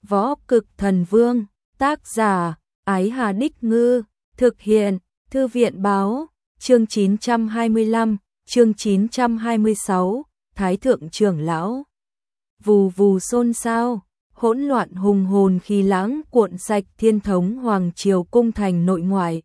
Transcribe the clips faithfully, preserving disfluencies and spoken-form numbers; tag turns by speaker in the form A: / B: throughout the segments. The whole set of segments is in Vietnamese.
A: Võ Cực Thần Vương, tác giả, Ái Hà Đích Ngư, thực hiện, Thư viện Báo, chương chín trăm hai mươi lăm, chương chín trăm hai mươi sáu, Thái Thượng Trưởng Lão. Vù vù xôn xao, hỗn loạn hùng hồn khí lãng cuộn sạch Thiên Thống Hoàng Triều cung thành nội ngoại.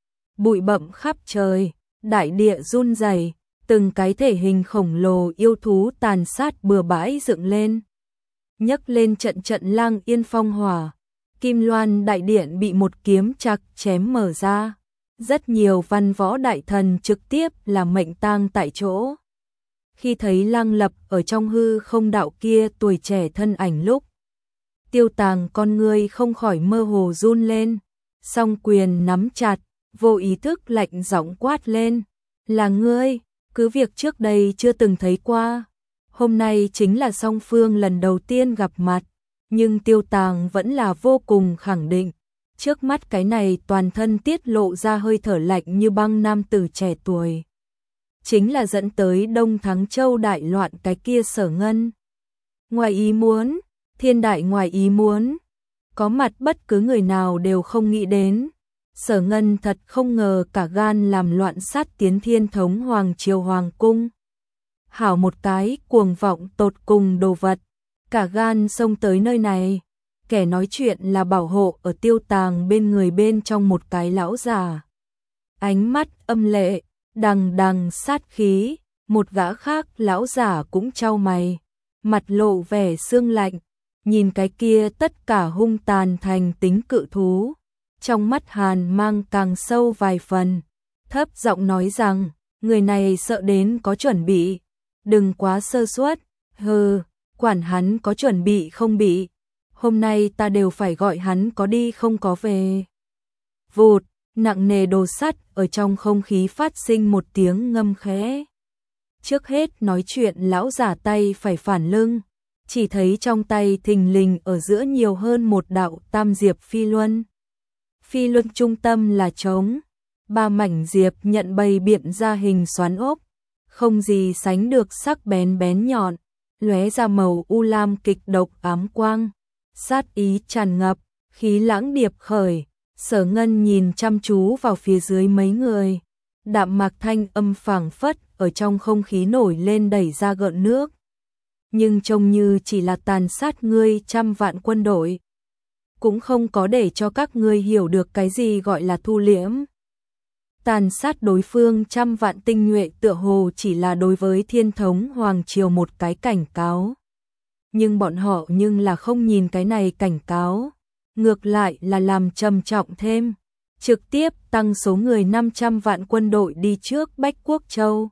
A: Bụi bặm khắp trời, đại địa run rẩy, từng cái thể hình khổng lồ yêu thú tàn sát bừa bãi dựng lên. Nhấc lên trận trận lang yên phong hỏa, Kim Loan đại điện bị một kiếm chặt chém mở ra. Rất nhiều văn võ đại thần trực tiếp là mệnh tang tại chỗ. Khi thấy Lăng Lập ở trong hư không đạo kia tuổi trẻ thân ảnh lúc, Tiêu Tàng con ngươi không khỏi mơ hồ run lên, song quyền nắm chặt, vô ý thức lạnh giọng quát lên, là ngươi, cứ việc trước đây chưa từng thấy qua. Hôm nay chính là song phương lần đầu tiên gặp mặt, nhưng Tiêu Tàng vẫn là vô cùng khẳng định. Trước mắt cái này toàn thân tiết lộ ra hơi thở lạnh như băng nam tử trẻ tuổi, chính là dẫn tới Đông Thắng Châu đại loạn cái kia Sở Ngân. Ngoài ý muốn, thiên đại ngoài ý muốn, có mặt bất cứ người nào đều không nghĩ đến. Sở Ngân thật không ngờ cả gan làm loạn sát tiến Thiên Thống Hoàng Triều Hoàng Cung. Hảo một cái cuồng vọng tột cùng đồ vật, cả gan xông tới nơi này. Kẻ nói chuyện là bảo hộ ở Tiêu Tàng bên người bên trong một cái lão già. Ánh mắt âm lệ, đằng đằng sát khí, một gã khác lão già cũng chau mày, mặt lộ vẻ sương lạnh, nhìn cái kia tất cả hung tàn thành tính cự thú. Trong mắt hàn mang càng sâu vài phần, thấp giọng nói rằng, người này sợ đến có chuẩn bị, đừng quá sơ suất, hừ, quản hắn có chuẩn bị không bị. Hôm nay ta đều phải gọi hắn có đi không có về. Vụt, nặng nề đồ sắt ở trong không khí phát sinh một tiếng ngâm khẽ. Trước hết nói chuyện lão giả tay phải phản lưng, chỉ thấy trong tay thình lình ở giữa nhiều hơn một đạo tam diệp phi luân. Phi luân trung tâm là trống, ba mảnh diệp nhận bày biện ra hình xoắn ốc, không gì sánh được sắc bén bén nhọn, lóe ra màu u lam kịch độc ám quang. Sát ý tràn ngập, khí lãng điệp khởi, Sở Ngân nhìn chăm chú vào phía dưới mấy người. Đạm mạc thanh âm phảng phất ở trong không khí nổi lên đẩy ra gợn nước. Nhưng trông như chỉ là tàn sát ngươi trăm vạn quân đội. Cũng không có để cho các ngươi hiểu được cái gì gọi là thu liễm. Tàn sát đối phương trăm vạn tinh nhuệ tựa hồ chỉ là đối với Thiên Thống Hoàng Triều một cái cảnh cáo. Nhưng bọn họ nhưng là không nhìn cái này cảnh cáo, ngược lại là làm trầm trọng thêm, trực tiếp tăng số người năm trăm vạn quân đội đi trước Bách Quốc Châu.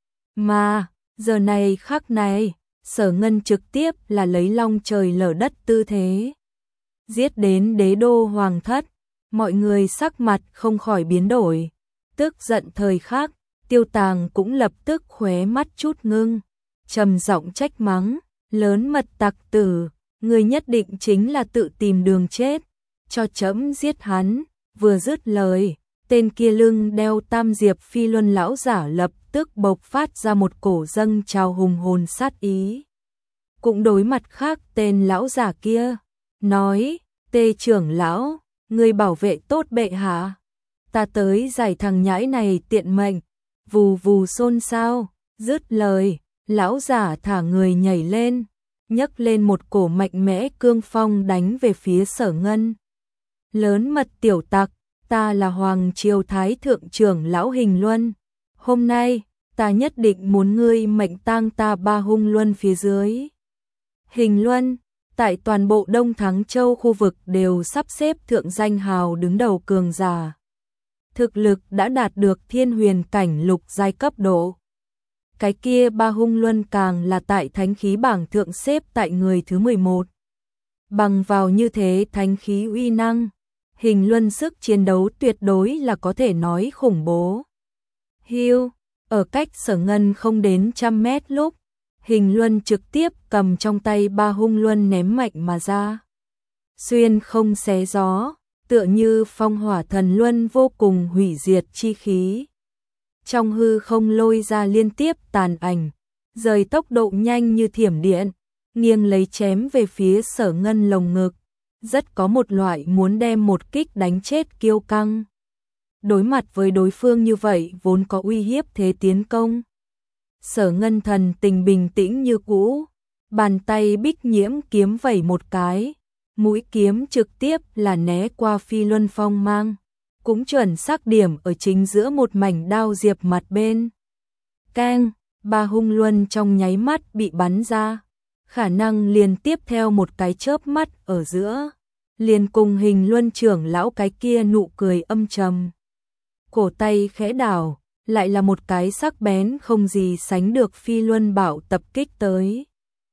A: Mà, giờ này khắc này, Sở Ngân trực tiếp là lấy long trời lở đất tư thế. Giết đến đế đô hoàng thất, mọi người sắc mặt không khỏi biến đổi. Tức giận thời khắc, Tiêu Tàng cũng lập tức khóe mắt chút ngưng, trầm giọng trách mắng. Lớn mật tặc tử, người nhất định chính là tự tìm đường chết, cho trẫm giết hắn. Vừa dứt lời, tên kia lưng đeo tam diệp phi luân lão giả lập tức bộc phát ra một cổ dâng trào hùng hồn sát ý. Cũng đối mặt khác tên lão giả kia, nói, Tê trưởng lão, người bảo vệ tốt bệ hạ, ta tới giải thằng nhãi này tiện mệnh. Vù vù xôn xao, dứt lời. Lão giả thả người nhảy lên, nhấc lên một cổ mạnh mẽ cương phong đánh về phía Sở Ngân. Lớn mật tiểu tặc, ta là Hoàng Triều Thái Thượng Trưởng Lão Hình Luân. Hôm nay, ta nhất định muốn ngươi mệnh tang ta ba hung luân phía dưới. Hình Luân, tại toàn bộ Đông Thắng Châu khu vực đều sắp xếp thượng danh hào đứng đầu cường giả. Thực lực đã đạt được thiên huyền cảnh lục giai cấp độ. Cái kia ba hung luân càng là tại thánh khí bảng thượng xếp tại người thứ mười một. Bằng vào như thế thánh khí uy năng, Hình Luân sức chiến đấu tuyệt đối là có thể nói khủng bố. Hiu, ở cách Sở Ngân không đến trăm mét lúc, Hình Luân trực tiếp cầm trong tay ba hung luân ném mạnh mà ra. Xuyên không xé gió, tựa như phong hỏa thần luân vô cùng hủy diệt chi khí. Trong hư không lôi ra liên tiếp tàn ảnh, rời tốc độ nhanh như thiểm điện, nghiêng lấy chém về phía Sở Ngân lồng ngực. rất có một loại muốn đem một kích đánh chết kiêu căng. Đối mặt với đối phương như vậy vốn có uy hiếp thế tiến công. Sở Ngân thần tình bình tĩnh như cũ, bàn tay bích nhiễm kiếm vẩy một cái, mũi kiếm trực tiếp là né qua phi luân phong mang, cũng chuẩn xác điểm ở chính giữa một mảnh đao diệp mặt bên. Keng, ba hung luân trong nháy mắt bị bắn ra, khả năng liền tiếp theo một cái chớp mắt ở giữa, liền cùng Hình Luân trưởng lão cái kia nụ cười âm trầm. Cổ tay khẽ đảo, lại là một cái sắc bén không gì sánh được phi luân bảo tập kích tới.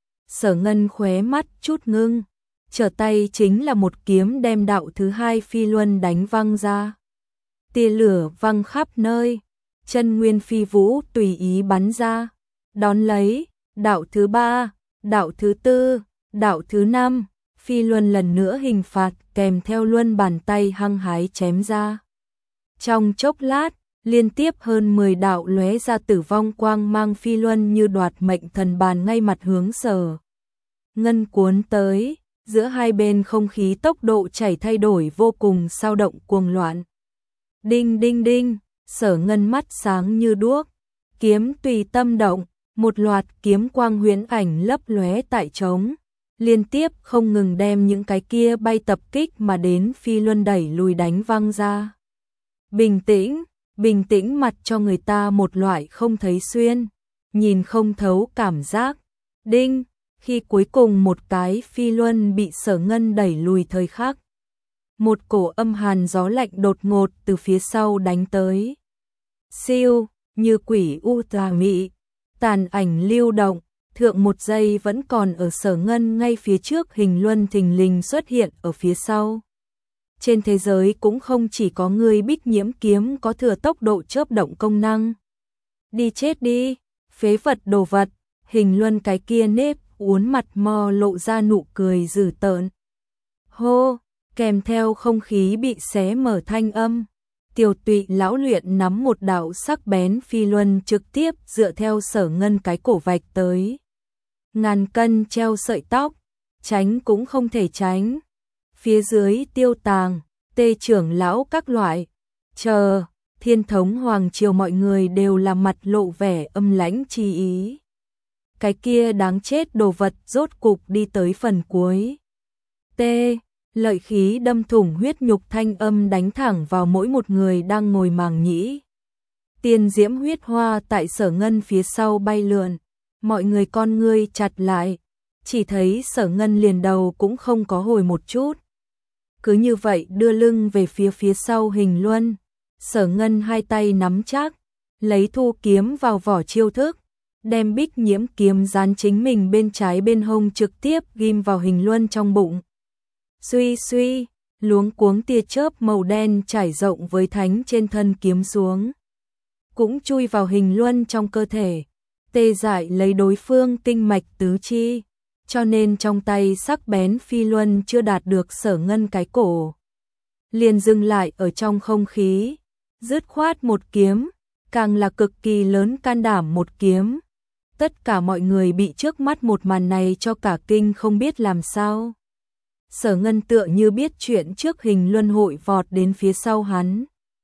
A: Sở Ngân khóe mắt chút ngưng, trở tay chính là một kiếm đem đạo thứ hai phi luân đánh văng ra. Tia lửa văng khắp nơi, chân nguyên phi vũ tùy ý bắn ra, đón lấy, đạo thứ ba, đạo thứ tư, đạo thứ năm, phi luân lần nữa hình phạt kèm theo luân bàn tay hăng hái chém ra. Trong chốc lát, liên tiếp hơn mười đạo lóe ra tử vong quang mang phi luân như đoạt mệnh thần bàn ngay mặt hướng Sở Ngân cuốn tới, giữa hai bên không khí tốc độ chảy thay đổi vô cùng sao động cuồng loạn. Đinh đinh đinh, Sở Ngân mắt sáng như đuốc, kiếm tùy tâm động, một loạt kiếm quang huyễn ảnh lấp lóe tại trống, liên tiếp không ngừng đem những cái kia bay tập kích mà đến phi luân đẩy lùi đánh văng ra. Bình tĩnh, bình tĩnh mặt cho người ta một loại không thấy xuyên, nhìn không thấu cảm giác. Đinh, khi cuối cùng một cái phi luân bị Sở Ngân đẩy lùi thời khắc, một cổ âm hàn gió lạnh đột ngột từ phía sau đánh tới. Siêu, như quỷ u tà mị, tàn ảnh lưu động, thượng một giây vẫn còn ở Sở Ngân ngay phía trước, Hình Luân thình lình xuất hiện ở phía sau. Trên thế giới cũng không chỉ có người bích nhiễm kiếm có thừa tốc độ chớp động công năng. Đi chết đi, phế vật đồ vật, Hình Luân cái kia nếp uốn mặt mò lộ ra nụ cười dữ tợn. Hô, kèm theo không khí bị xé mở thanh âm, Tiêu Tụy lão luyện nắm một đạo sắc bén phi luân trực tiếp dựa theo Sở Ngân cái cổ vạch tới. Ngàn cân treo sợi tóc, tránh cũng không thể tránh. Phía dưới Tiêu Tàng, Tê trưởng lão các loại, chờ, Thiên thống hoàng triều mọi người đều là mặt lộ vẻ âm lãnh chi ý. Cái kia đáng chết đồ vật rốt cục đi tới phần cuối. Tê, lợi khí đâm thủng huyết nhục thanh âm đánh thẳng vào mỗi một người đang ngồi màng nhĩ. Tiên diễm huyết hoa tại Sở Ngân phía sau bay lượn, mọi người con ngươi chặt lại, chỉ thấy Sở Ngân liền đầu cũng không có hồi một chút. Cứ như vậy đưa lưng về phía phía sau Hình Luân, Sở Ngân hai tay nắm chắc, lấy thu kiếm vào vỏ chiêu thức, đem bích nhiễm kiếm dán chính mình bên trái bên hông trực tiếp ghim vào Hình Luân trong bụng. Suy suy, luống cuống tia chớp màu đen trải rộng với thánh trên thân kiếm xuống, cũng chui vào Hình Luân trong cơ thể, tê dại lấy đối phương kinh mạch tứ chi, cho nên trong tay sắc bén phi luân chưa đạt được Sở Ngân cái cổ, liền dừng lại ở trong không khí, dứt khoát một kiếm, càng là cực kỳ lớn can đảm một kiếm. Tất cả mọi người bị trước mắt một màn này cho cả kinh không biết làm sao. Sở Ngân tựa như biết chuyện trước, Hình Luân hội vọt đến phía sau hắn.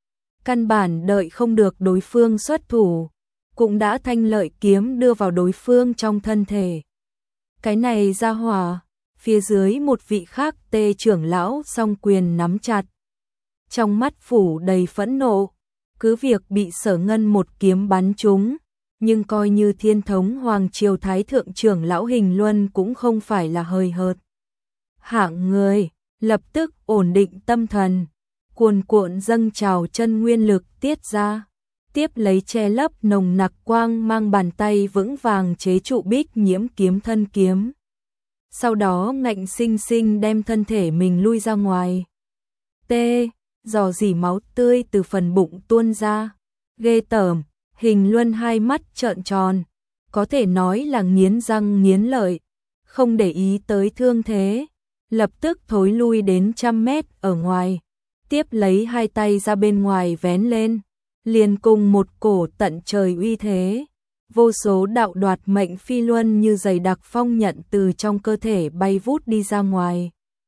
A: Căn bản đợi không được đối phương xuất thủ, cũng đã thanh lợi kiếm đưa vào đối phương trong thân thể. Cái này ra hỏa, phía dưới một vị khác Tê trưởng lão song quyền nắm chặt. Trong mắt phủ đầy phẫn nộ, cứ việc bị Sở Ngân một kiếm bắn trúng, nhưng coi như Thiên thống hoàng triều thái thượng trưởng lão Hình Luân cũng không phải là hời hợt hạng người, lập tức ổn định tâm thần, cuồn cuộn dâng trào chân nguyên lực tiết ra, tiếp lấy che lấp nồng nặc quang mang bàn tay vững vàng chế trụ bích nhiễm kiếm thân kiếm. Sau đó ngạnh sinh sinh đem thân thể mình lui ra ngoài. Tê, rò rỉ máu tươi từ phần bụng tuôn ra, ghê tởm. Hình Luân hai mắt trợn tròn, có thể nói là nghiến răng nghiến lợi, không để ý tới thương thế, lập tức thối lui đến trăm mét ở ngoài, tiếp lấy hai tay ra bên ngoài vén lên, liền cùng một cổ tận trời uy thế, vô số đạo đoạt mệnh phi luân như dày đặc phong nhận từ trong cơ thể bay vút đi ra ngoài.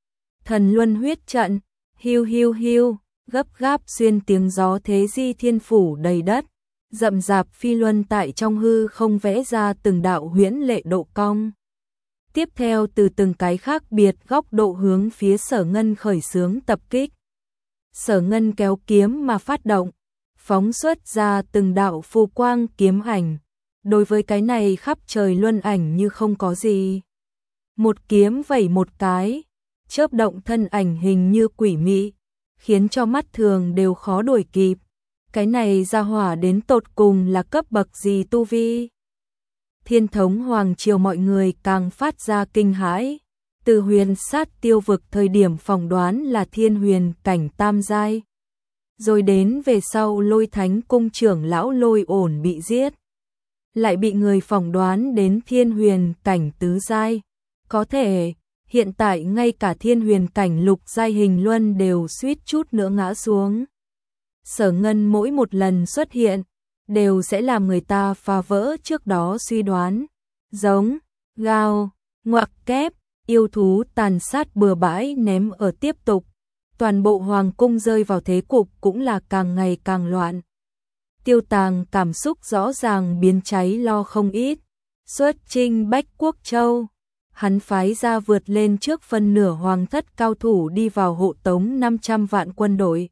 A: Thần luân huyết trận, hiu hiu hiu, gấp gáp xuyên tiếng gió thế di thiên phủ đầy đất, rậm rạp phi luân tại trong hư không vẽ ra từng đạo huyễn lệ độ cong. Tiếp theo từ từng cái khác biệt góc độ hướng phía Sở Ngân khởi xướng tập kích. Sở Ngân kéo kiếm mà phát động, phóng xuất ra từng đạo phù quang kiếm ảnh. Đối với cái này khắp trời luân ảnh như không có gì. Một kiếm vẩy một cái, chớp động thân ảnh hình như quỷ mị, khiến cho mắt thường đều khó đuổi kịp. Cái này ra hỏa đến tột cùng là cấp bậc gì tu vi? Thiên thống hoàng triều mọi người càng phát ra kinh hãi. Từ huyền sát tiêu vực thời điểm phỏng đoán là thiên huyền cảnh tam giai. Rồi đến về sau Lôi Thánh cung trưởng lão Lôi Ổn bị giết. Lại bị người phỏng đoán đến thiên huyền cảnh tứ giai. Có thể, hiện tại ngay cả thiên huyền cảnh lục giai Hình Luân đều suýt chút nữa ngã xuống. Sở Ngân mỗi một lần xuất hiện, đều sẽ làm người ta phá vỡ trước đó suy đoán. Giống, gào, ngoặc kép, yêu thú tàn sát bừa bãi ném ở tiếp tục. Toàn bộ hoàng cung rơi vào thế cục cũng là càng ngày càng loạn. Tiêu Tàng cảm xúc rõ ràng biến cháy lo không ít. Xuất chinh Bách Quốc Châu, hắn phái ra vượt lên trước phân nửa hoàng thất cao thủ đi vào hộ tống năm trăm vạn quân đội.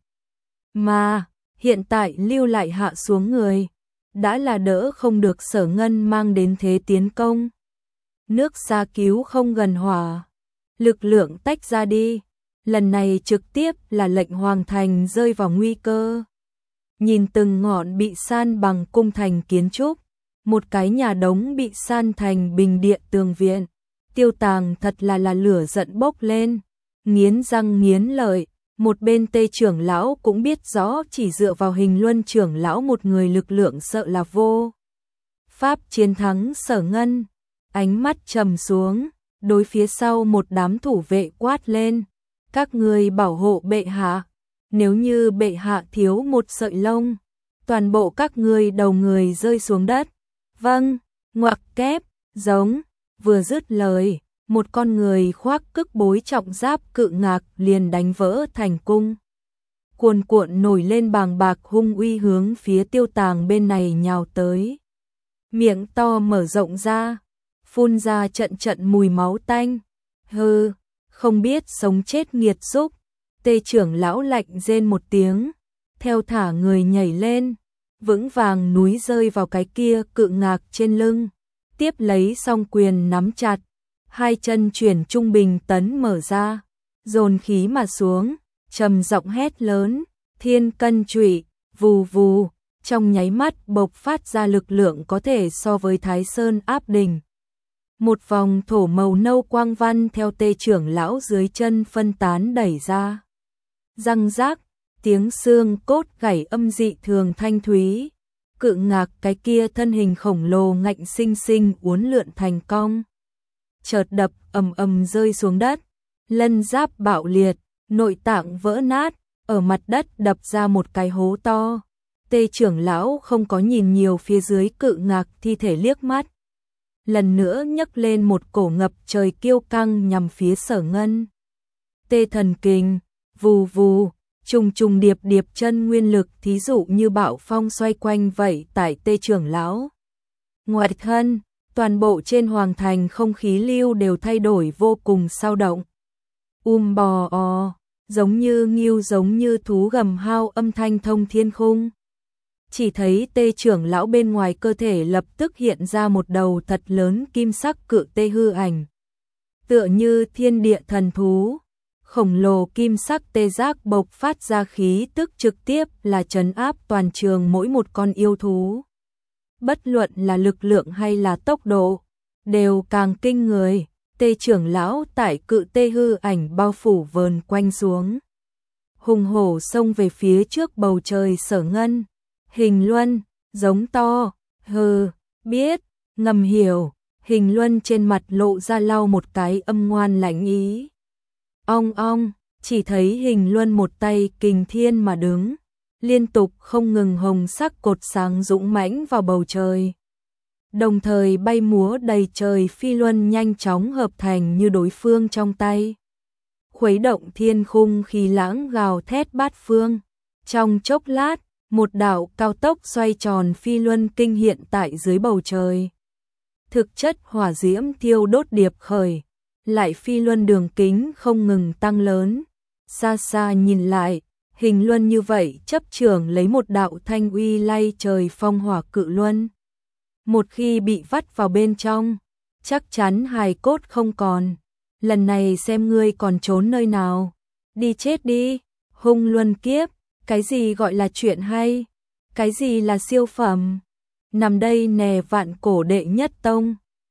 A: Mà, hiện tại lưu lại hạ xuống người, đã là đỡ không được Sở Ngân mang đến thế tiến công. Nước xa cứu không gần hỏa, lực lượng tách ra đi, lần này trực tiếp là lệnh hoàng thành rơi vào nguy cơ. Nhìn từng ngọn bị san bằng cung thành kiến trúc, một cái nhà đống bị san thành bình điện tường viện, Tiêu Tàng thật là là lửa giận bốc lên, nghiến răng nghiến lợi. Một bên Tê trưởng lão cũng biết rõ chỉ dựa vào Hình Luân trưởng lão một người lực lượng sợ là vô pháp chiến thắng Sở Ngân. Ánh mắt trầm xuống, đối phía sau một đám thủ vệ quát lên, các người bảo hộ bệ hạ, nếu như bệ hạ thiếu một sợi lông, toàn bộ các người đầu người rơi xuống đất. Vâng, ngoặc kép, giống, vừa dứt lời, một con người khoác cức bối trọng giáp cự ngạc liền đánh vỡ thành cung. Cuồn cuộn nổi lên bàng bạc hung uy hướng phía Tiêu Tàng bên này nhào tới. Miệng to mở rộng ra, phun ra trận trận mùi máu tanh. Hừ, không biết sống chết nghiệt xúc. Tê trưởng lão lạnh rên một tiếng, theo thả người nhảy lên, vững vàng núi rơi vào cái kia cự ngạc trên lưng, tiếp lấy song quyền nắm chặt, hai chân chuyển trung bình tấn mở ra, dồn khí mà xuống, trầm giọng hét lớn, thiên cân trụy, vù vù, trong nháy mắt bộc phát ra lực lượng có thể so với Thái Sơn áp đỉnh. Một vòng thổ màu nâu quang văn theo Tê trưởng lão dưới chân phân tán đẩy ra. Răng rác, tiếng xương cốt gãy âm dị thường thanh thúy. Cự ngạc cái kia thân hình khổng lồ ngạnh sinh sinh uốn lượn thành cong. Chợt đập ầm ầm rơi xuống đất, lân giáp bạo liệt, nội tạng vỡ nát, ở mặt đất đập ra một cái hố to. Tê trưởng lão không có nhìn nhiều phía dưới cự ngạc thi thể liếc mắt. Lần nữa nhấc lên một cổ ngập trời kiêu căng nhằm phía Sở Ngân. Tê thần kình, vù vù, trùng trùng điệp điệp chân nguyên lực thí dụ như bạo phong xoay quanh vậy tại Tê trưởng lão. Ngoài thân, toàn bộ trên hoàng thành không khí lưu đều thay đổi vô cùng sao động. Um bò o, giống như ngưu giống như thú gầm hao âm thanh thông thiên khung. Chỉ thấy Tê trưởng lão bên ngoài cơ thể lập tức hiện ra một đầu thật lớn kim sắc cự tê hư ảnh. Tựa như thiên địa thần thú, khổng lồ kim sắc tê giác bộc phát ra khí tức trực tiếp là trấn áp toàn trường mỗi một con yêu thú. Bất luận là lực lượng hay là tốc độ, đều càng kinh người. Tê trưởng lão tại cự tê hư ảnh bao phủ vờn quanh xuống. Hùng hổ xông về phía trước bầu trời Sở Ngân. Hình Luân, giống to, hừ, biết, ngầm hiểu. Hình Luân trên mặt lộ ra lau một cái âm ngoan lãnh ý. Ong ong, chỉ thấy Hình Luân một tay kình thiên mà đứng, liên tục không ngừng hồng sắc cột sáng dũng mãnh vào bầu trời. Đồng thời bay múa đầy trời phi luân nhanh chóng hợp thành như đối phương trong tay. khuấy động thiên khung khí lãng gào thét bát phương. Trong chốc lát, một đạo cao tốc xoay tròn phi luân kinh hiện tại dưới bầu trời. Thực chất hỏa diễm thiêu đốt điệp khởi, lại phi luân đường kính không ngừng tăng lớn. Xa xa nhìn lại, hình luân như vậy chấp trưởng lấy một đạo thanh uy lay trời phong hỏa cự luân. Một khi bị vắt vào bên trong, chắc chắn hài cốt không còn. Lần này xem ngươi còn trốn nơi nào. Đi chết đi, hung luân kiếp, cái gì gọi là chuyện hay, cái gì là siêu phẩm. Nằm đây nè vạn cổ đệ nhất tông.